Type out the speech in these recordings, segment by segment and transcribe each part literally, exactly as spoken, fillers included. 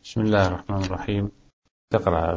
بسم الله الرحمن الرحيم. تقرأ.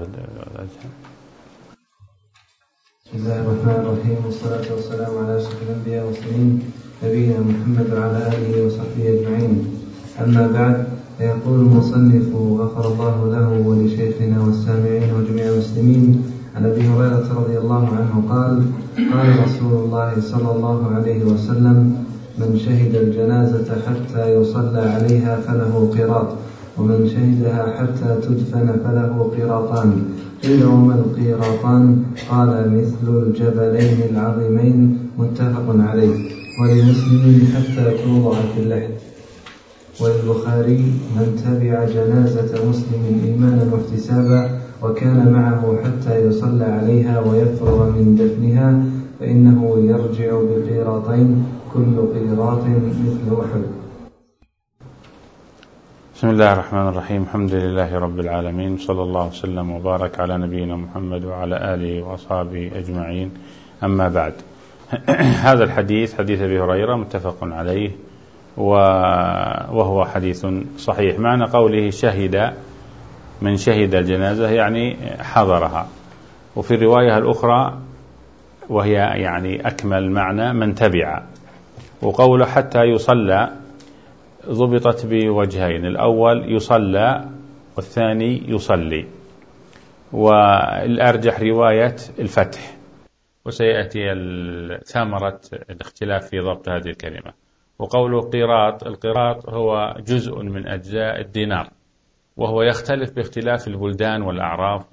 بسم الله الرحمن الرحيم، والصلاة والسلام على أشرف الأنبياء والمرسلين نبينا محمد وعلى آله وصحبه أجمعين. أما بعد، فيقول المصنف غفر الله له ولشيخنا والسامعين وجميع المسلمين عن أبي هريرة رضي الله عنه قال: قال رسول الله صلى الله عليه وسلم: من شهد الجنازة حتى يصلى عليها فله قيراط، ومن شهدها حتى تدفن فله قيراطان. قيل: وما القيراطان؟ قال: مثل الجبلين العظيمين. متفق عليه. ولمسلم: حتى توضع في اللحد. وللبخاري: من تبع جنازة مسلم إيمانا واحتسابا وكان معه حتى يصلى عليها ويفرغ من دفنها فإنه يرجع بقيراطين، كل قيراط مثل أحد. بسم الله الرحمن الرحيم. الحمد لله رب العالمين، صلى الله وسلم وبارك على نبينا محمد وعلى آله وأصحابه أجمعين. أما بعد، هذا الحديث حديث أبي هريرة متفق عليه، وهو حديث صحيح. معنى قوله شهد، من شهد الجنازة يعني حضرها. وفي الرواية الأخرى وهي يعني أكمل معنى: من تبع. وقوله حتى يصلى ضبطت بوجهين: الأول يصلى والثاني يصلي، والأرجح رواية الفتح، وسيأتي ثمرة الاختلاف في ضبط هذه الكلمة. وقوله قيراط، القيراط هو جزء من أجزاء الدينار، وهو يختلف باختلاف البلدان والأعراف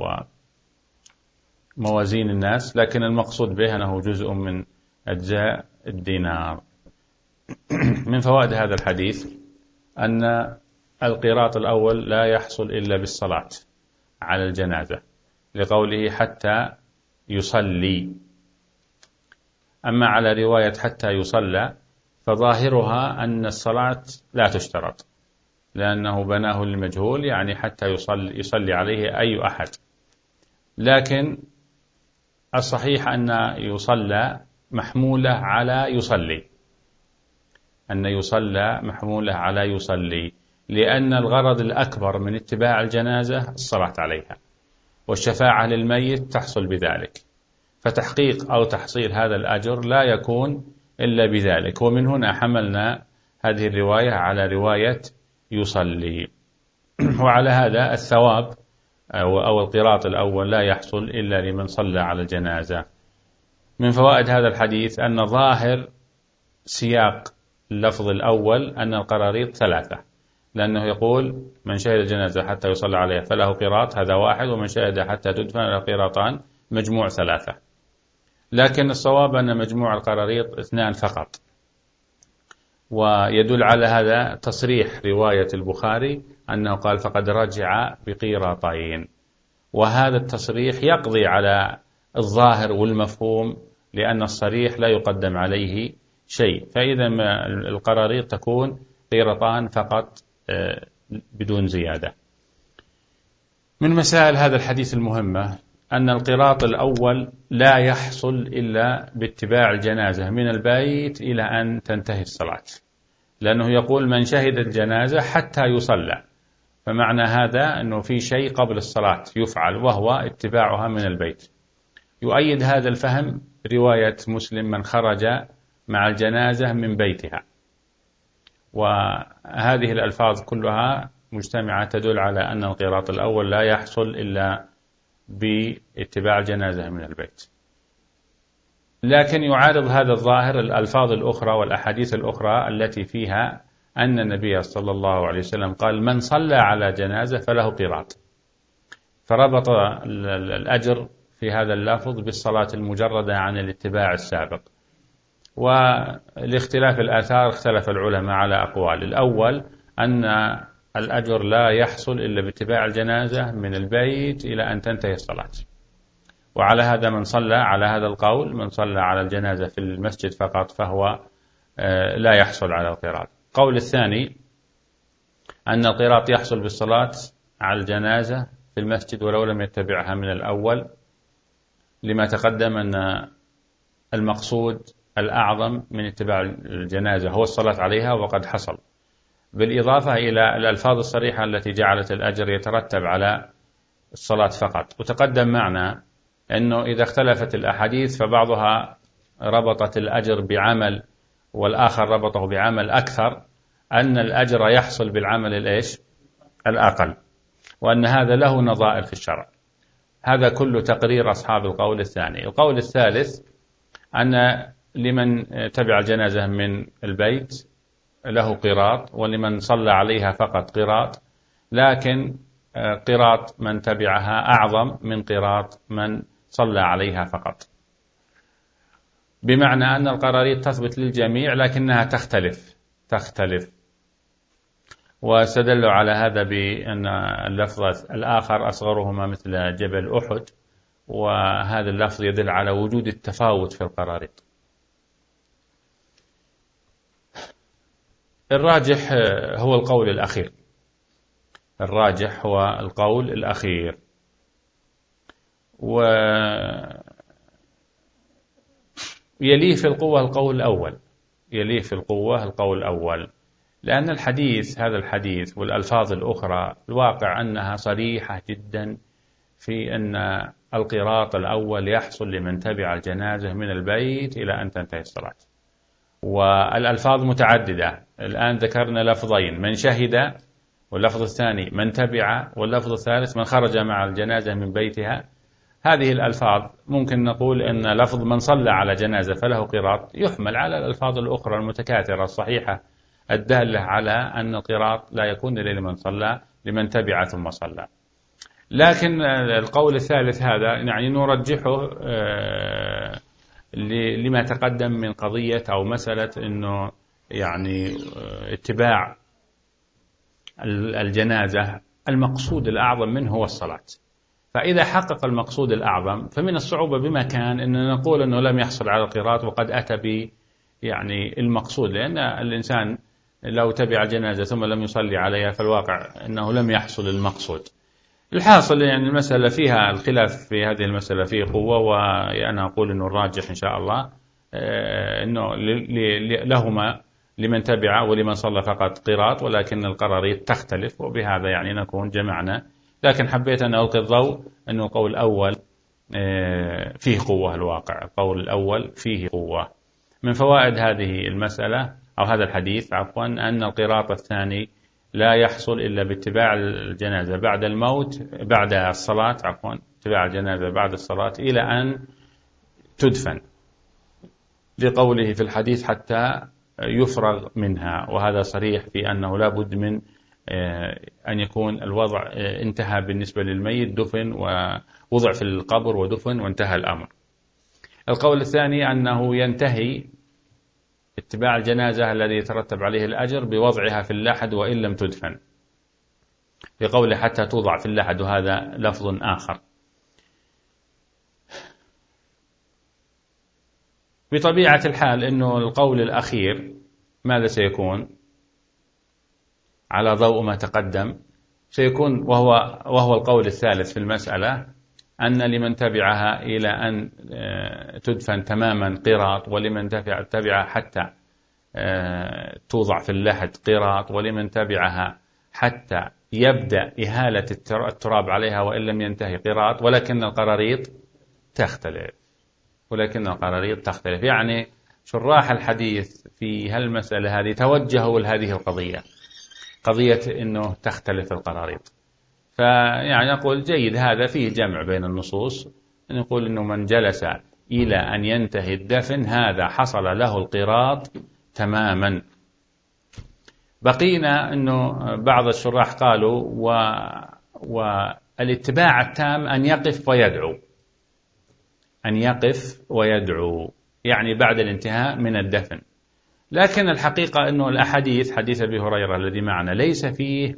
وموازين الناس، لكن المقصود به أنه جزء من أجزاء الدينار. من فوائد هذا الحديث أن القيراط الأول لا يحصل إلا بالصلاة على الجنازة، لقوله حتى يصلي. أما على رواية حتى يصلى فظاهرها أن الصلاة لا تشترط، لأنه بناه للمجهول، يعني حتى يصلي, يصلي عليه أي أحد. لكن الصحيح أن يصلى محمولة على يصلي، أن يصلى محمولة على يصلي، لأن الغرض الأكبر من اتباع الجنازة الصلاة عليها، والشفاعة للميت تحصل بذلك، فتحقيق أو تحصيل هذا الأجر لا يكون إلا بذلك. ومن هنا حملنا هذه الرواية على رواية يصلي. وعلى هذا الثواب أو القيراط الأول لا يحصل إلا لمن صلى على الجنازة. من فوائد هذا الحديث أن ظاهر سياق اللفظ الأول أن القراريط ثلاثة، لأنه يقول: من شهد الجنازة حتى يصلى عليها فله قيراط، هذا واحد، ومن شهد حتى تدفن له قيراطان، مجموع ثلاثة. لكن الصواب أن مجموع القراريط اثنان فقط، ويدل على هذا تصريح رواية البخاري أنه قال: فقد رجع بقيراطين. وهذا التصريح يقضي على الظاهر والمفهوم، لأن الصريح لا يقدم عليه شيء، فإذا القراريط تكون قيراطان فقط بدون زيادة. من مسائل هذا الحديث المهمة أن القيراط الأول لا يحصل إلا باتباع الجنازة من البيت إلى أن تنتهي الصلاة، لأنه يقول: من شهد الجنازة حتى يصلى، فمعنى هذا أنه في شيء قبل الصلاة يفعل، وهو اتباعها من البيت. يؤيد هذا الفهم رواية مسلم: من خرج مع الجنازة من بيتها. وهذه الألفاظ كلها مجتمعة تدل على أن القيراط الأول لا يحصل إلا باتباع الجنازة من البيت. لكن يعارض هذا الظاهر الألفاظ الأخرى والأحاديث الأخرى التي فيها أن النبي صلى الله عليه وسلم قال: من صلى على جنازة فله قيراط، فربط الأجر في هذا اللفظ بالصلاة المجردة عن الاتباع السابق. ولاختلاف الآثار اختلف العلماء على أقوال. الأول أن الأجر لا يحصل إلا باتباع الجنازة من البيت إلى أن تنتهي الصلاة، وعلى هذا من صلى على هذا القول من صلى على الجنازة في المسجد فقط فهو لا يحصل على القيراط. قول الثاني أن القيراط يحصل بالصلاة على الجنازة في المسجد ولو لم يتبعها من الأول، لما تقدم أن المقصود الأعظم من اتباع الجنازة هو الصلاة عليها، وقد حصل. بالإضافة إلى الألفاظ الصريحة التي جعلت الأجر يترتب على الصلاة فقط. وتقدم معنا أنه إذا اختلفت الأحاديث فبعضها ربطت الأجر بعمل والآخر ربطه بعمل أكثر، أن الأجر يحصل بالعمل الإيش؟ الأقل، وأن هذا له نظائر في الشرع. هذا كله تقرير أصحاب القول الثاني. القول الثالث أن لمن تبع الجنازة من البيت له قيراط، ولمن صلى عليها فقط قيراط، لكن قيراط من تبعها أعظم من قيراط من صلى عليها فقط، بمعنى أن القراريط تثبت للجميع لكنها تختلف تختلف واستدلوا على هذا بأن اللفظ الآخر أصغرهما مثل جبل أحد، وهذا اللفظ يدل على وجود التفاوت في القراريط. الراجح هو القول الأخير الراجح هو القول الأخير ويليه في القوة القول الأول يليه في القوة القول الأول لأن الحديث هذا الحديث والألفاظ الأخرى الواقع أنها صريحة جدا في أن القيراط الأول يحصل لمن تبع الجنازة من البيت إلى أن تنتهي الصلاة، والألفاظ متعددة. الآن ذكرنا لفظين، من شهد، واللفظ الثاني من تبع، واللفظ الثالث من خرج مع الجنازة من بيتها. هذه الألفاظ ممكن نقول أن لفظ من صلى على جنازة فله قيراط يحمل على الألفاظ الأخرى المتكاثرة الصحيحة الدالة على أن القيراط لا يكون لمن صلى، لمن تبع ثم صلى. لكن القول الثالث هذا يعني نرجحه لما تقدم من قضية أو مسألة أنه يعني اتباع الجنازة المقصود الأعظم منه هو الصلاة. فإذا حقق المقصود الأعظم فمن الصعوبة بمكان أن نقول أنه لم يحصل على القيراط وقد أتى ب يعني المقصود، لأن الإنسان لو تبع الجنازة ثم لم يصلي عليها فالواقع أنه لم يحصل المقصود. الحاصل يعني المسألة فيها الخلاف في هذه المسألة فيه قوة، وأنا أقول أنه الراجح إن شاء الله أنه لهما لمن تبع ولمن صلى فقط قيراط، ولكن القراريط تختلف، وبهذا يعني نكون جمعنا. لكن حبيت أن ألقي الضوء أنه القول الأول فيه قوة، الواقع القول الأول فيه قوة. من فوائد هذه المسألة أو هذا الحديث عفوا أن القيراط الثاني لا يحصل إلا باتباع الجنازة بعد الموت بعد الصلاة عفوا اتباع الجنازة بعد الصلاة إلى أن تدفن، لقوله في الحديث حتى يفرغ منها، وهذا صريح في أنه لا بد من أن يكون الوضع انتهى بالنسبة للميت، دفن ووضع في القبر ودفن وانتهى الأمر. القول الثاني أنه ينتهي اتباع الجنازة الذي يترتب عليه الأجر بوضعها في اللحد وإن لم تدفن، لقوله حتى توضع في اللحد، وهذا لفظ آخر. بطبيعة الحال أنه القول الأخير ماذا سيكون على ضوء ما تقدم؟ سيكون وهو, وهو القول الثالث في المسألة أن لمن تبعها إلى أن تدفن تماما قيراط، ولمن تبعها حتى توضع في اللحد قيراط، ولمن تبعها حتى يبدأ إهالة التراب عليها وإن لم ينتهي قيراط، ولكن القراريط تختلف ولكن القراريط تختلف يعني شراح الحديث في هالمسألة هذه توجهوا لهذه القضية، قضية أنه تختلف القراريط. فيعني نقول جيد، هذا فيه جمع بين النصوص، نقول أنه من جلس إلى أن ينتهي الدفن هذا حصل له القيراط تماما. بقينا أنه بعض الشراح قالوا و... والاتباع التام أن يقف ويدعو أن يقف ويدعو يعني بعد الانتهاء من الدفن. لكن الحقيقة أنه الأحاديث حديث أبي هريرة الذي معنا ليس فيه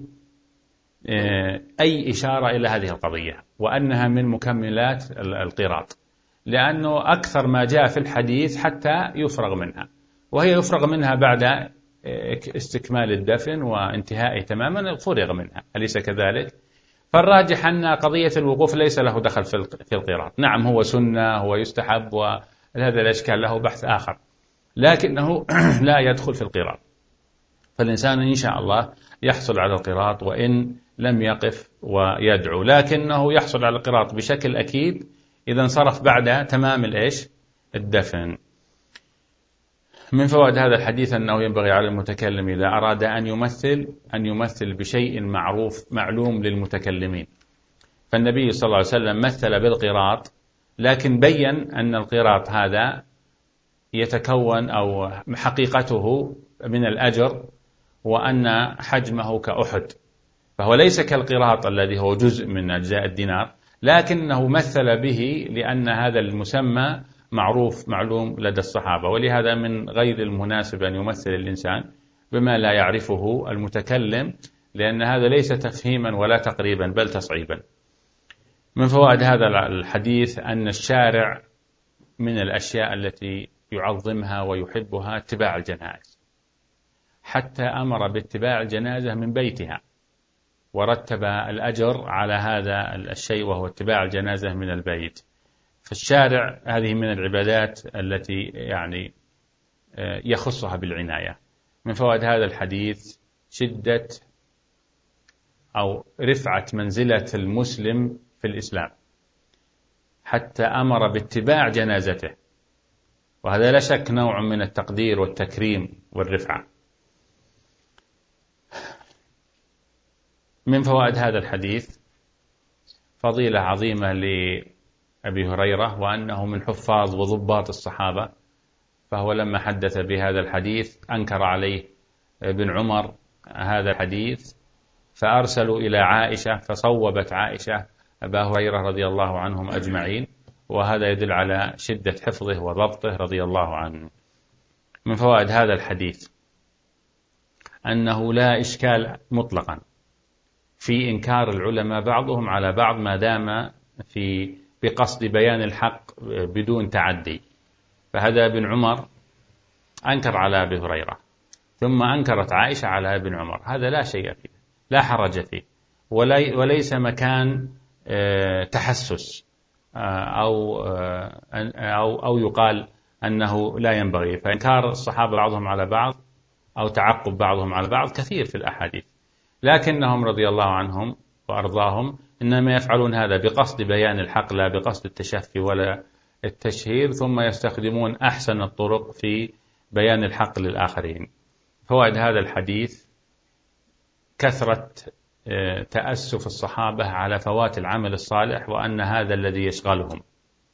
أي إشارة إلى هذه القضية وأنها من مكملات القيراط، لأنه أكثر ما جاء في الحديث حتى يفرغ منها، وهي يفرغ منها بعد استكمال الدفن وانتهائه تماما فرغ منها، أليس كذلك؟ فالراجح أن قضية الوقوف ليس له دخل في القيراط. نعم هو سنة، هو يستحب، وهذا الأشكال له بحث آخر، لكنه لا يدخل في القيراط. فالإنسان إن شاء الله يحصل على القراط وإن لم يقف ويدعو، لكنه يحصل على القراط بشكل أكيد إذا انصرف بعد تمام الإيش الدفن. من فوائد هذا الحديث أنه ينبغي على المتكلم إذا أراد أن يمثل أن يمثل بشيء معروف معلوم للمتكلمين. فالنبي صلى الله عليه وسلم مثل بالقراط، لكن بين أن القراط هذا يتكون أو حقيقته من الأجر، وأن حجمه كأحد، فهو ليس كالقراط الذي هو جزء من أجزاء الدينار، لكنه مثل به لأن هذا المسمى معروف معلوم لدى الصحابة، ولهذا من غير المناسب أن يمثل الإنسان بما لا يعرفه المتكلم، لأن هذا ليس تفهيما ولا تقريبا بل تصعيبا. من فوائد هذا الحديث أن الشارع من الأشياء التي يعظمها ويحبها اتباع الجنائز، حتى أمر باتباع الجنازة من بيتها ورتب الأجر على هذا الشيء وهو اتباع الجنازة من البيت. فالشارع هذه من العبادات التي يعني يخصها بالعناية. من فوائد هذا الحديث شدة أو رفعة منزلة المسلم في الإسلام، حتى أمر باتباع جنازته، وهذا لا شك نوع من التقدير والتكريم والرفعة. من فوائد هذا الحديث فضيلة عظيمة لأبي هريرة، وأنه من حفاظ وضباط الصحابة، فهو لما حدث بهذا الحديث أنكر عليه ابن عمر هذا الحديث، فأرسلوا إلى عائشة فصوبت عائشة أبا هريرة رضي الله عنهم أجمعين، وهذا يدل على شدة حفظه وضبطه رضي الله عنه. من فوائد هذا الحديث أنه لا إشكال مطلقا في إنكار العلماء بعضهم على بعض ما دام في بقصد بيان الحق بدون تعدي. فهذا ابن عمر أنكر على أبي هريرة، ثم أنكرت عائشة على ابن عمر، هذا لا شيء فيه، لا حرج فيه، وليس مكان تحسس أو أو أو يقال أنه لا ينبغي. فإنكار الصحابة بعضهم على بعض أو تعقب بعضهم على بعض كثير في الأحاديث، لكنهم رضي الله عنهم وأرضاهم إنما يفعلون هذا بقصد بيان الحق لا بقصد التشفي ولا التشهير، ثم يستخدمون أحسن الطرق في بيان الحق للآخرين. فوائد هذا الحديث كثرة تأسف الصحابة على فوات العمل الصالح، وأن هذا الذي يشغلهم.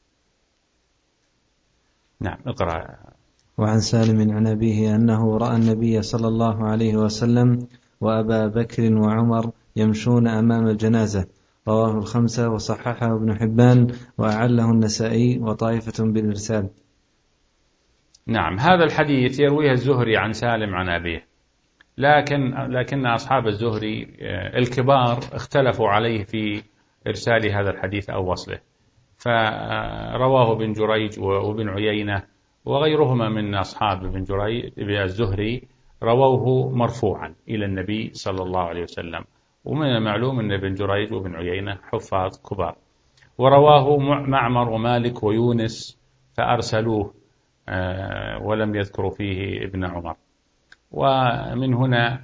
نعم اقرأ. وعن سالم عن أبيه أنه رأى النبي صلى الله عليه وسلم وأبا بكر وعمر يمشون أمام الجنازة، رواه الخمسة وصححه ابن حبان وأعله النسائي وطائفة بالإرسال. نعم، هذا الحديث يرويه الزهري عن سالم عن أبيه، لكن لكن أصحاب الزهري الكبار اختلفوا عليه في إرسال هذا الحديث أو وصله، فرواه ابن جريج وابن عيينة وغيرهما من أصحاب ابن جريج الزهري رووه مرفوعا إلى النبي صلى الله عليه وسلم، ومن المعلوم أن ابن جريج وابن عيينة حفاظ كبار. ورواه معمر ومالك ويونس فأرسلوه ولم يذكروا فيه ابن عمر. ومن هنا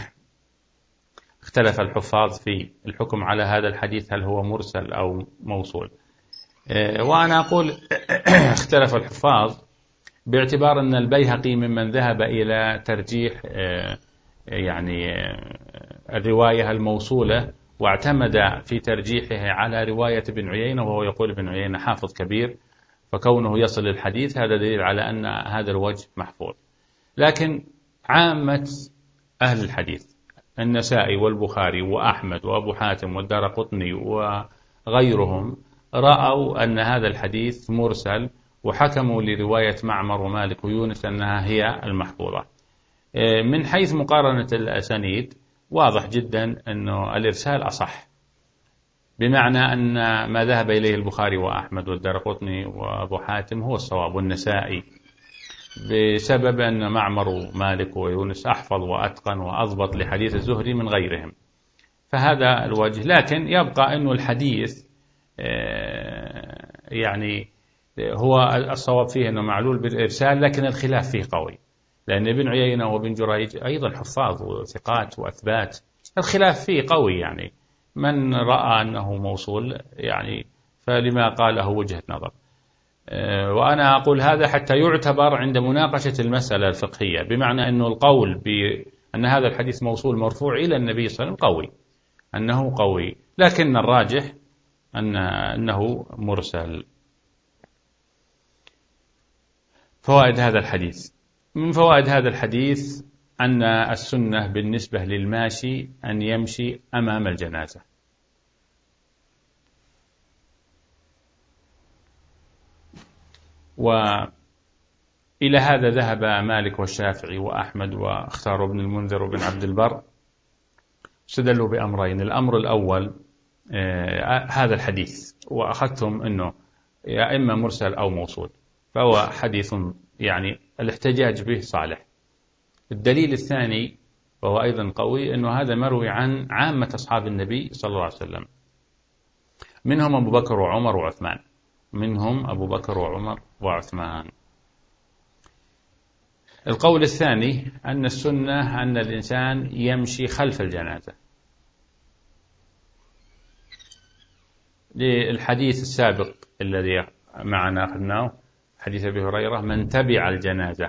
اختلف الحفاظ في الحكم على هذا الحديث، هل هو مرسل أو موصول. وأنا أقول اختلف الحفاظ باعتبار أن البيهقي ممن ذهب إلى ترجيح يعني الرواية الموصولة، واعتمد في ترجيحه على رواية ابن عيينة، وهو يقول ابن عيينة حافظ كبير، فكونه يصل الحديث هذا دليل على أن هذا الوجه محفوظ. لكن عامة أهل الحديث النسائي والبخاري وأحمد وأبو حاتم والدارقطني وغيرهم رأوا أن هذا الحديث مرسل، وحكموا لرواية معمر ومالك ويونس أنها هي المحفوظة. من حيث مقارنة الأسانيد واضح جدا أنه الإرسال أصح، بمعنى أن ما ذهب إليه البخاري وأحمد والدارقطني وأبو حاتم هو الصواب والنسائي، بسبب أن معمر ومالك ويونس أحفظ وأتقن وأضبط لحديث الزهري من غيرهم، فهذا الوجه. لكن يبقى أنه الحديث يعني هو الصواب فيه أنه معلول بالإرسال، لكن الخلاف فيه قوي، لأن ابن عيينة وابن جريج أيضا حفاظ وثقات وأثبات، الخلاف فيه قوي، يعني من رأى أنه موصول يعني فلما قاله وجهة نظر. وأنا أقول هذا حتى يعتبر عند مناقشة المسألة الفقهية، بمعنى أنه القول بأن هذا الحديث موصول مرفوع إلى النبي صلى الله عليه وسلم قوي، أنه قوي، لكن الراجح أن أنه مرسل. فوائد هذا الحديث: من فوائد هذا الحديث أن السنة بالنسبة للماشي أن يمشي أمام الجنازة، وإلى هذا ذهب مالك والشافعي وأحمد، واختاروا ابن المنذر وابن عبد البر، استدلوا بأمرين. الأمر الأول آه هذا الحديث، وأخذتم أنه يا إما مرسل أو موصول، فهو حديث يعني الاحتجاج به صالح. الدليل الثاني وهو أيضا قوي، أنه هذا مروي عن عامة أصحاب النبي صلى الله عليه وسلم، منهم أبو بكر وعمر وعثمان، منهم أبو بكر وعمر وعثمان. القول الثاني أن السنة أن الإنسان يمشي خلف الجنازة، للحديث السابق الذي معنا أخذناه، حديث أبي هريرة: من تبع الجنازة،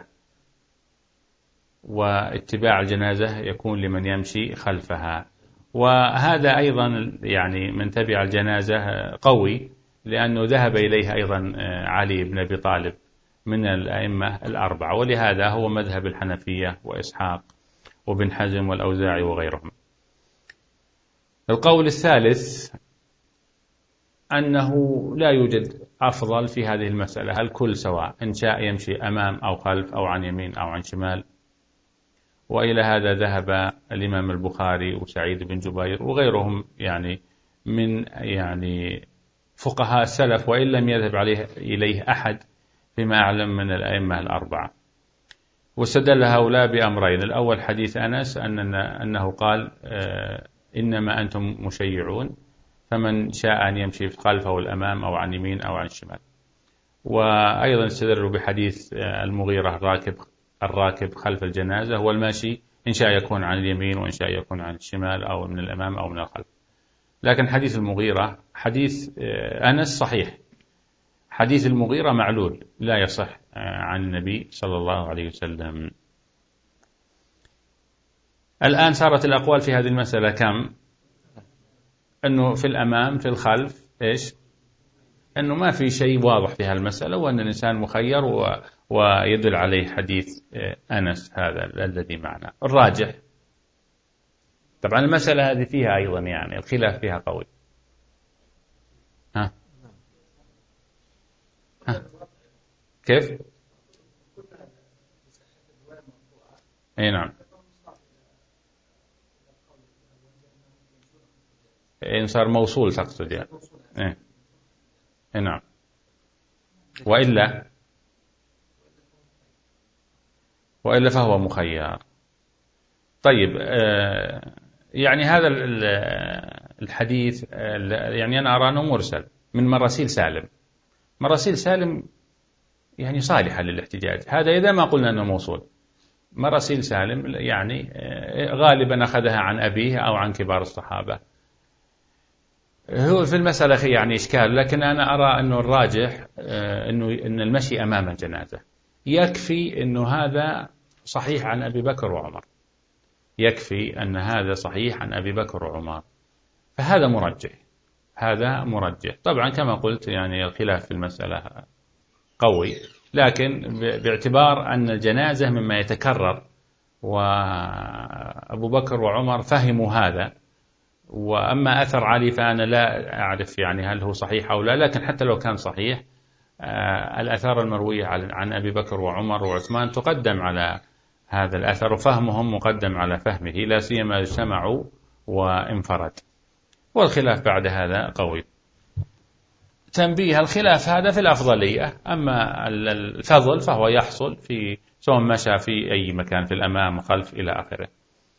واتباع الجنازة يكون لمن يمشي خلفها. وهذا أيضا يعني من تبع الجنازة قوي، لأنه ذهب إليه أيضا علي بن أبي طالب من الأئمة الأربعة، ولهذا هو مذهب الحنفية وإسحاق وابن حزم والأوزاعي وغيرهم. القول الثالث أنه لا يوجد أفضل في هذه المسألة، الكل سواء، إن شاء يمشي أمام أو خلف أو عن يمين أو عن شمال. وإلى هذا ذهب الإمام البخاري وسعيد بن جبير وغيرهم يعني من يعني فقهاء السلف، وإن لم يذهب عليه إليه أحد فيما أعلم من الأئمة الأربعة. واستدل هؤلاء بأمرين: الأول حديث أنس أننا أنه قال إنما أنتم مشيعون، فمن شاء أن يمشي خلفه الأمام أو عن يمين أو عن الشمال. وأيضا استدلوا بحديث المغيرة الراكب الراكب خلف الجنازة، والماشي إن شاء يكون عن اليمين وإن شاء يكون عن الشمال أو من الأمام أو من الخلف. لكن حديث المغيرة حديث أنس صحيح، حديث المغيرة معلول لا يصح عن النبي صلى الله عليه وسلم. الآن صارت الأقوال في هذه المسألة كم؟ أنه في الأمام في الخلف إيش؟ أنه ما في شيء واضح في هالمسألة، وأن الإنسان مخير، و... ويدل عليه حديث أنس هذا الذي معنا. الراجح طبعا المسألة هذه فيها أيضا يعني الخلاف فيها قوي. ها ها كيف؟ أي نعم، إن صار موصول تقصد يعني. إيه؟ إيه نعم. وإلا وإلا فهو مخير. طيب آه يعني هذا الحديث يعني أنا أرى أنه مرسل من مراسيل سالم. مراسيل سالم يعني صالحة للاحتجاج، هذا إذا ما قلنا أنه موصول. مراسيل سالم يعني غالبا أخذها عن أبيه أو عن كبار الصحابة. هو في المسألة يعني إشكال، لكن أنا أرى أنه الراجح أنه أن المشي أمام الجنازة يكفي، أنه هذا صحيح عن أبي بكر وعمر، يكفي أن هذا صحيح عن أبي بكر وعمر، فهذا مرجح، هذا مرجح. طبعا كما قلت يعني الخلاف في المسألة قوي، لكن باعتبار أن الجنازة مما يتكرر، وأبو بكر وعمر فهموا هذا، وأما أثر علي فأنا لا أعرف يعني هل هو صحيح أو لا، لكن حتى لو كان صحيح الأثار المروية عن أبي بكر وعمر وعثمان تقدم على هذا الأثر، وفهمهم مقدم على فهمه، لا سيما اجتمعوا وانفرد. والخلاف بعد هذا قوي. تنبيه: الخلاف هذا في الأفضلية، أما الفضل فهو يحصل في سواء مشى في أي مكان، في الأمام وخلف إلى آخره.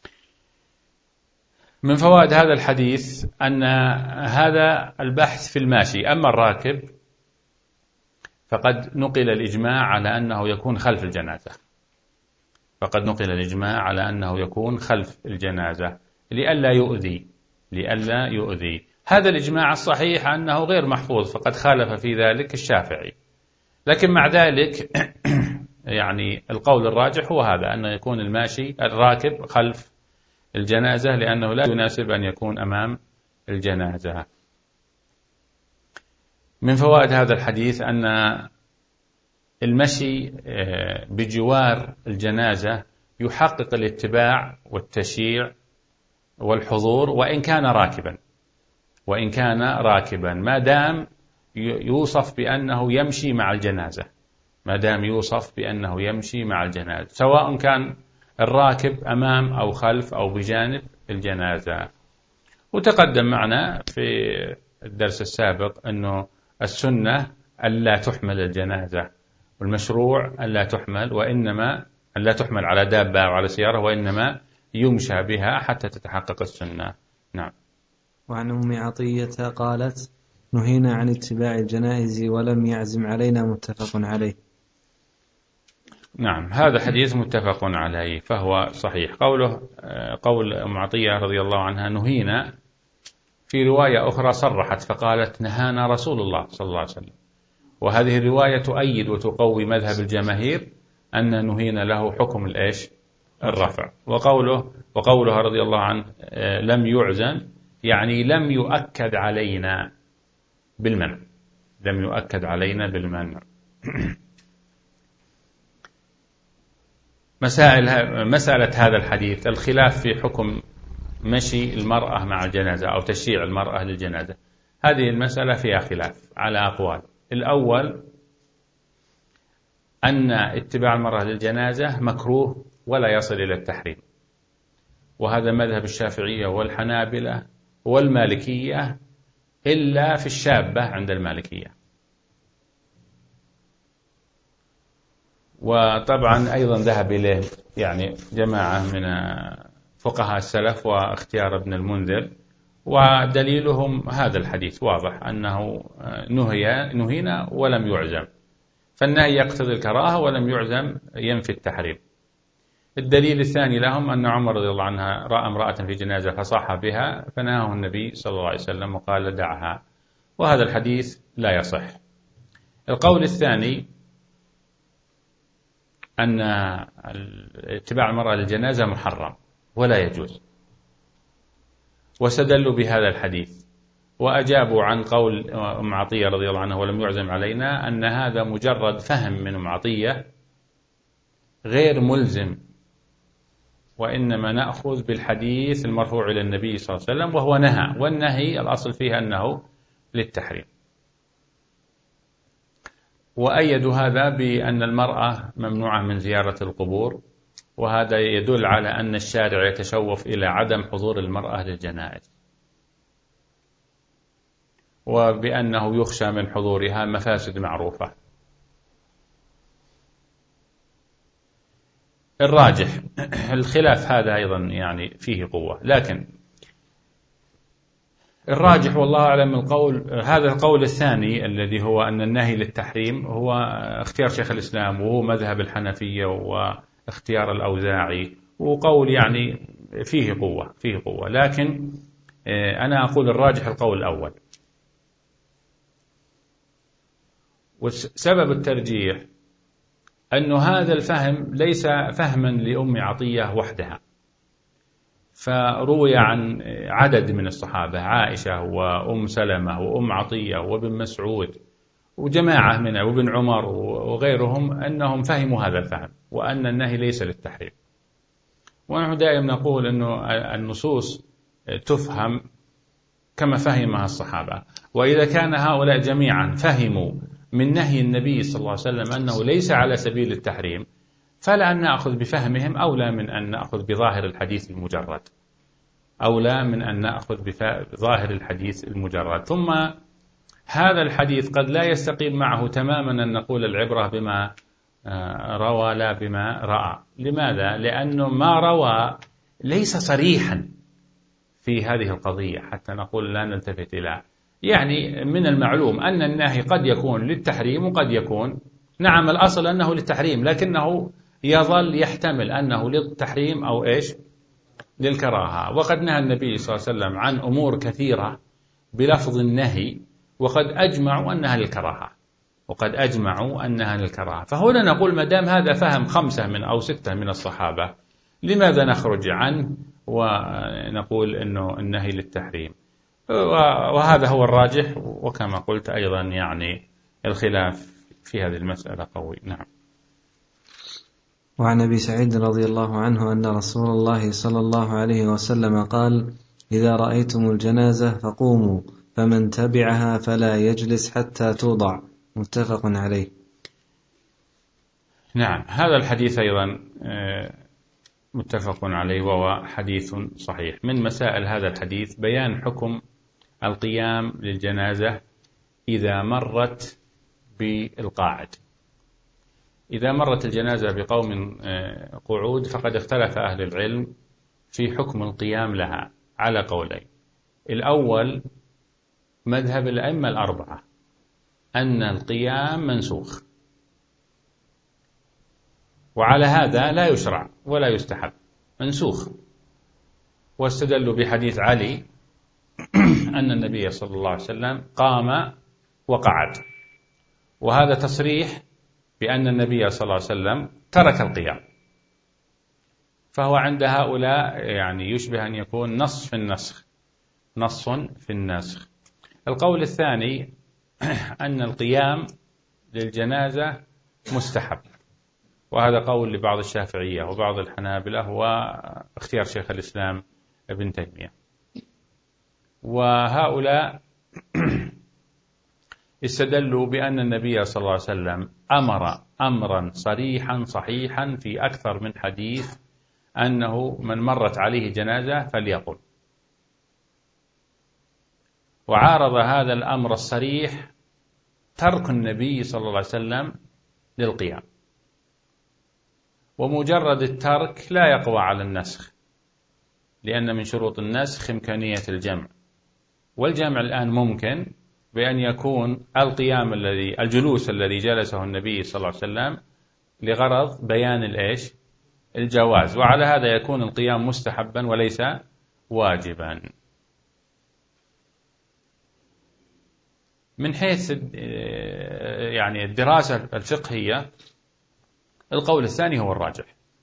من فوائد هذا الحديث أن هذا البحث في الماشي، أما الراكب فقد نقل الإجماع على أنه يكون خلف الجنازة، فقد نقل الإجماع على أنه يكون خلف الجنازة لئلا يؤذي لئلا يؤذي هذا الإجماع الصحيح أنه غير محفوظ، فقد خالف في ذلك الشافعي. لكن مع ذلك يعني القول الراجح هو هذا، أنه يكون الماشي الراكب خلف الجنازة، لأنه لا يناسب أن يكون أمام الجنازة. من فوائد هذا الحديث أن المشي بجوار الجنازة يحقق الاتباع والتشييع والحضور، وإن كان راكبا وإن كان راكبا ما دام يوصف بأنه يمشي مع الجنازة ما دام يوصف بأنه يمشي مع الجنازة سواء كان الراكب أمام أو خلف أو بجانب الجنازة. وتقدم معنا في الدرس السابق أنه السنة ألا تحمل الجنازة، والمشروع ألا تحمل وإنما ألا تحمل على دابة أو على سيارة، وإنما يمشى بها حتى تتحقق السنة. نعم. وعن أم عطية قالت: نهينا عن اتباع الجنائز ولم يعزم علينا، متفق عليه. نعم، هذا حديث متفق عليه فهو صحيح. قوله قول أم عطية رضي الله عنها نهينا، في رواية أخرى صرحت فقالت نهانا رسول الله صلى الله عليه وسلم، وهذه الرواية تؤيد وتقوي مذهب الجماهير أن نهينا له حكم الإيش؟ الرفع. وقوله وقولها رضي الله عنه لم يعزم، يعني لم يؤكد علينا بالمنع لم يؤكد علينا بالمنع. مسائل مسألة هذا الحديث الخلاف في حكم مشي المرأة مع الجنازة أو تشييع المرأة للجنازة. هذه المسألة فيها خلاف على أقوال. الأول أن اتباع المرأة للجنازة مكروه ولا يصل إلى التحريم، وهذا مذهب الشافعية والحنابلة والمالكية إلا في الشابة عند المالكية. وطبعا أيضا ذهب إليه يعني جماعة من فقهاء السلف واختيار ابن المنذر، ودليلهم هذا الحديث واضح أنه نهي نهينا ولم يعزم، فالنهي يقتضي الكراهة ولم يعزم ينفي التحريم. الدليل الثاني لهم أن عمر رضي الله عنها رأى امرأة في جنازة فصاح بها فنهاه النبي صلى الله عليه وسلم وقال دعها، وهذا الحديث لا يصح. القول الثاني أن اتباع المرأة للجنازة محرم ولا يجوز، واستدلوا بهذا الحديث وأجابوا عن قول أم عطية رضي الله عنها ولم يعزم علينا أن هذا مجرد فهم من أم عطية غير ملزم، وإنما نأخذ بالحديث المرفوع إلى النبي صلى الله عليه وسلم وهو نهى، والنهي الأصل فيه أنه للتحريم. وأيدوا هذا بأن المرأة ممنوعة من زيارة القبور، وهذا يدل على أن الشارع يتشوف إلى عدم حضور المرأة للجنائز، وبأنه يخشى من حضورها مفاسد معروفة. الراجح الخلاف هذا أيضا يعني فيه قوة، لكن الراجح والله أعلم القول هذا القول الثاني الذي هو أن النهي للتحريم هو اختيار شيخ الإسلام، وهو مذهب الحنفية واختيار الأوزاعي، وقول يعني فيه قوة فيه قوة لكن أنا أقول الراجح القول الأول. وسبب الترجيح أن هذا الفهم ليس فهما لأم عطية وحدها، فروي عن عدد من الصحابة عائشة وأم سلمة وأم عطية وابن مسعود وجماعة من وابن عمر وغيرهم أنهم فهموا هذا الفهم، وأن النهي ليس للتحريم. ونحن دائما نقول أنه النصوص تفهم كما فهمها الصحابة، وإذا كان هؤلاء جميعا فهموا من نهي النبي صلى الله عليه وسلم أنه ليس على سبيل التحريم، فلا أن نأخذ بفهمهم أولى من أن نأخذ بظاهر الحديث المجرد أولى من أن نأخذ بظاهر الحديث المجرد. ثم هذا الحديث قد لا يستقيم معه تماما أن نقول العبرة بما روى لا بما رأى. لماذا؟ لأنه ما روى ليس صريحا في هذه القضية حتى نقول لا نلتفت إلى، يعني من المعلوم أن النهي قد يكون للتحريم وقد يكون نعم الأصل أنه للتحريم، لكنه يظل يحتمل أنه للتحريم أو إيش للكراهة. وقد نهى النبي صلى الله عليه وسلم عن أمور كثيرة بلفظ النهي وقد أجمعوا أنها للكراهة وقد أجمعوا أنها للكراهة. فهنا نقول ما دام هذا فهم خمسة من أو ستة من الصحابة لماذا نخرج عنه ونقول أنه النهي للتحريم؟ وهذا هو الراجح. وكما قلت أيضا يعني الخلاف في هذه المسألة قوي. نعم. وعن أبي سعيد رضي الله عنه أن رسول الله صلى الله عليه وسلم قال: إذا رأيتم الجنازة فقوموا فمن تبعها فلا يجلس حتى توضع. متفق عليه. نعم، هذا الحديث أيضا متفق عليه وهو حديث صحيح. من مسائل هذا الحديث بيان حكم القيام للجنازة إذا مرت بالقاعد. إذا مرت الجنازة بقوم قعود فقد اختلف أهل العلم في حكم القيام لها على قولين. الأول مذهب الأئمة الأربعة أن القيام منسوخ، وعلى هذا لا يشرع ولا يستحب، منسوخ. واستدلوا بحديث علي أن النبي صلى الله عليه وسلم قام وقعد، وهذا تصريح بأن النبي صلى الله عليه وسلم ترك القيام. فهو عند هؤلاء يعني يشبه أن يكون نص في النسخ نص في النسخ. القول الثاني أن القيام للجنازة مستحب، وهذا قول لبعض الشافعية وبعض الحنابلة واختيار شيخ الإسلام ابن تيمية. وهؤلاء استدلوا بأن النبي صلى الله عليه وسلم أمر أمرا صريحا صحيحا في أكثر من حديث أنه من مرت عليه جنازة فليقل. وعارض هذا الأمر الصريح ترك النبي صلى الله عليه وسلم للقيام، ومجرد الترك لا يقوى على النسخ، لأن من شروط النسخ إمكانية الجمع، والجمع الآن ممكن بأن يكون القيام الذي الجلوس الذي جلسه النبي صلى الله عليه وسلم لغرض بيان الإيش الجواز، وعلى هذا يكون القيام مستحبا وليس واجبا. من حيث يعني الدراسة الفقهية القول الثاني هو الراجح،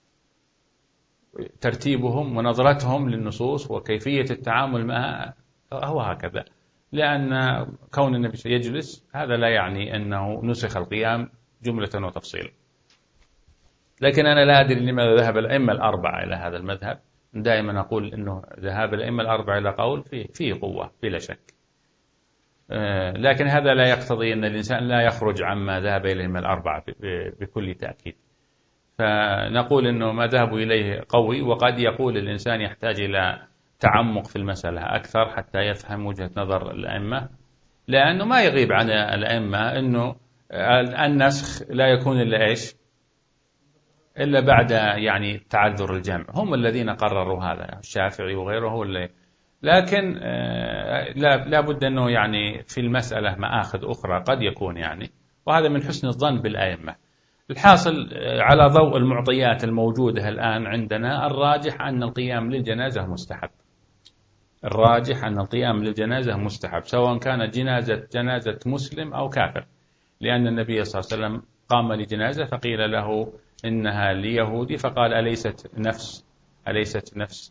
ترتيبهم ونظرتهم للنصوص وكيفية التعامل معها هو هكذا، لأن كون النبي يجلس هذا لا يعني أنه نسخ القيام جملة وتفصيلا. لكن أنا لا أدري لماذا ذهب الأئمة الأربعة إلى هذا المذهب. دائما أقول أنه ذهاب الأئمة الأربعة إلى قول فيه, فيه قوة بلا شك، لكن هذا لا يقتضي أن الإنسان لا يخرج عما ذهب إليه الأربعة بكل تأكيد. فنقول أنه ما ذهبوا إليه قوي، وقد يقول الإنسان يحتاج إلى تعمق في المسألة أكثر حتى يفهم وجهة نظر الأئمة، لأنه ما يغيب عن الأئمة أنه النسخ لا يكون إلا إيش إلا بعد يعني تعذر الجمع. هم الذين قرروا هذا، الشافعي وغيره هو اللي، لكن لا, لا بد أنه يعني في المسألة مآخذ أخرى قد يكون يعني، وهذا من حسن الظن بالأئمة. الحاصل على ضوء المعطيات الموجودة الآن عندنا الراجح أن القيام للجنازة مستحب، الراجح أن القيام للجنازة مستحب سواء كانت جنازة جنازة مسلم أو كافر، لأن النبي صلى الله عليه وسلم قام لجنازة فقيل له إنها ليهودي فقال أليست نفس أليست نفس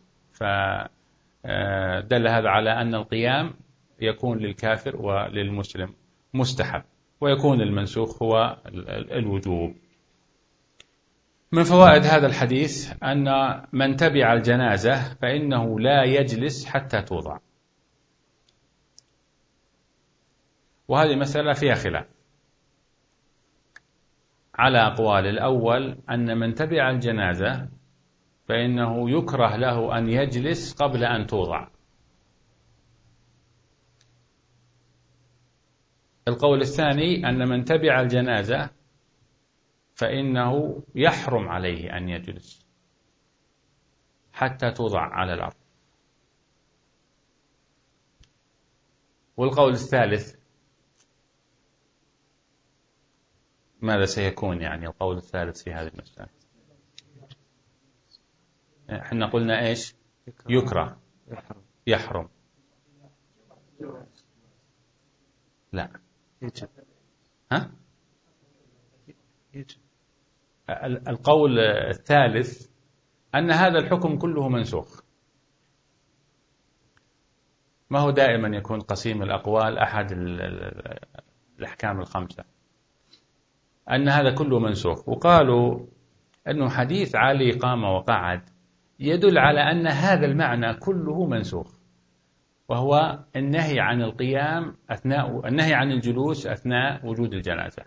فدل هذا على أن القيام يكون للكافر وللمسلم مستحب، ويكون المنسوخ هو الوجوب. من فوائد هذا الحديث أن من تبع الجنازة فإنه لا يجلس حتى توضع، وهذه مسألة فيها خلاف على أقوال. الأول أن من تبع الجنازة فإنه يكره له أن يجلس قبل أن توضع. القول الثاني أن من تبع الجنازة فإنه يحرم عليه أن يجلس حتى توضع على الأرض. والقول الثالث ماذا سيكون يعني القول الثالث في هذه المسألة؟ احنا قلنا ايش؟ يكره، يحرم. لا يجب. ها؟ يجب. القول الثالث أن هذا الحكم كله منسوخ. ما هو دائما يكون قسيم الأقوال أحد الأحكام الخمسة، أن هذا كله منسوخ. وقالوا أنه حديث علي قام وقعد يدل على أن هذا المعنى كله منسوخ، وهو النهي عن القيام أثناء النهي عن الجلوس أثناء وجود الجنازة.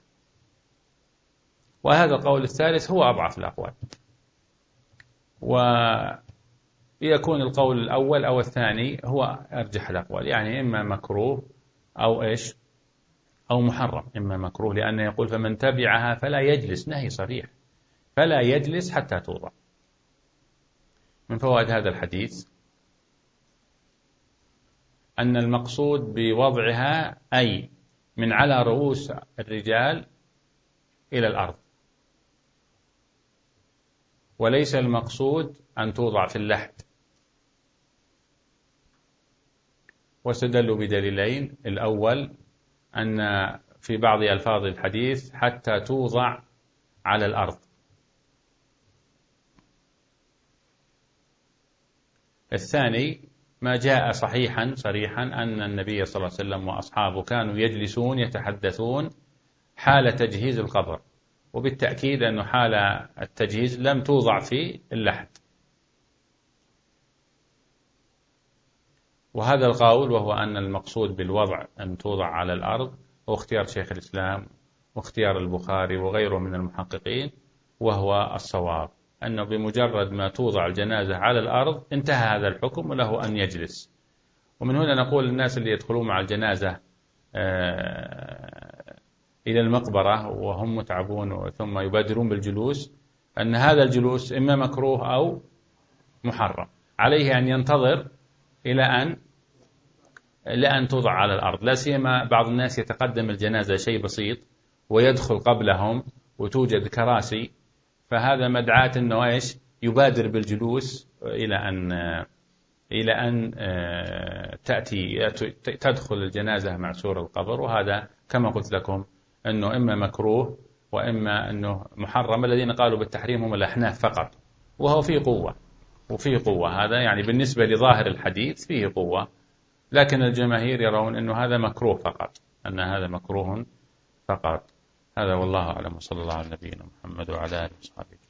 وهذا القول الثالث هو أضعف الأقوال، ويكون القول الأول أو الثاني هو أرجح الأقوال، يعني إما مكروه أو إيش أو محرم. إما مكروه لأنه يقول فمن تبعها فلا يجلس، نهي صريح، فلا يجلس حتى توضع. من فوائد هذا الحديث أن المقصود بوضعها أي من على رؤوس الرجال إلى الأرض، وليس المقصود أن توضع في اللحد. واستدلوا بدليلين: الأول أن في بعض ألفاظ الحديث حتى توضع على الأرض. الثاني ما جاء صحيحا صريحا أن النبي صلى الله عليه وسلم وأصحابه كانوا يجلسون يتحدثون حال تجهيز القبر، وبالتأكيد أن حال التجهيز لم توضع في اللحد. وهذا القول وهو أن المقصود بالوضع أن توضع على الأرض هو اختيار شيخ الإسلام واختيار البخاري وغيره من المحققين، وهو الصواب، أنه بمجرد ما توضع الجنازة على الأرض انتهى هذا الحكم وله أن يجلس. ومن هنا نقول للناس اللي يدخلون مع الجنازة إلى المقبرة وهم متعبون ثم يبادرون بالجلوس أن هذا الجلوس إما مكروه أو محرم، عليه أن ينتظر إلى أن لأن توضع على الأرض. لا سيما بعض الناس يتقدم الجنازة شيء بسيط ويدخل قبلهم وتوجد كراسي، فهذا مدعاة أنه إيش يبادر بالجلوس إلى أن إلى أن تأتي تدخل الجنازة مع سور القبر. وهذا كما قلت لكم أنه إما مكروه وإما أنه محرم. الذين قالوا بالتحريم هم الأحناف فقط، وهو فيه قوة وفيه قوة، هذا يعني بالنسبة لظاهر الحديث فيه قوة، لكن الجماهير يرون أنه هذا مكروه فقط، أن هذا مكروه فقط. هذا والله أعلم، وصلى الله على نبينا محمد وعلى آله وصحبه.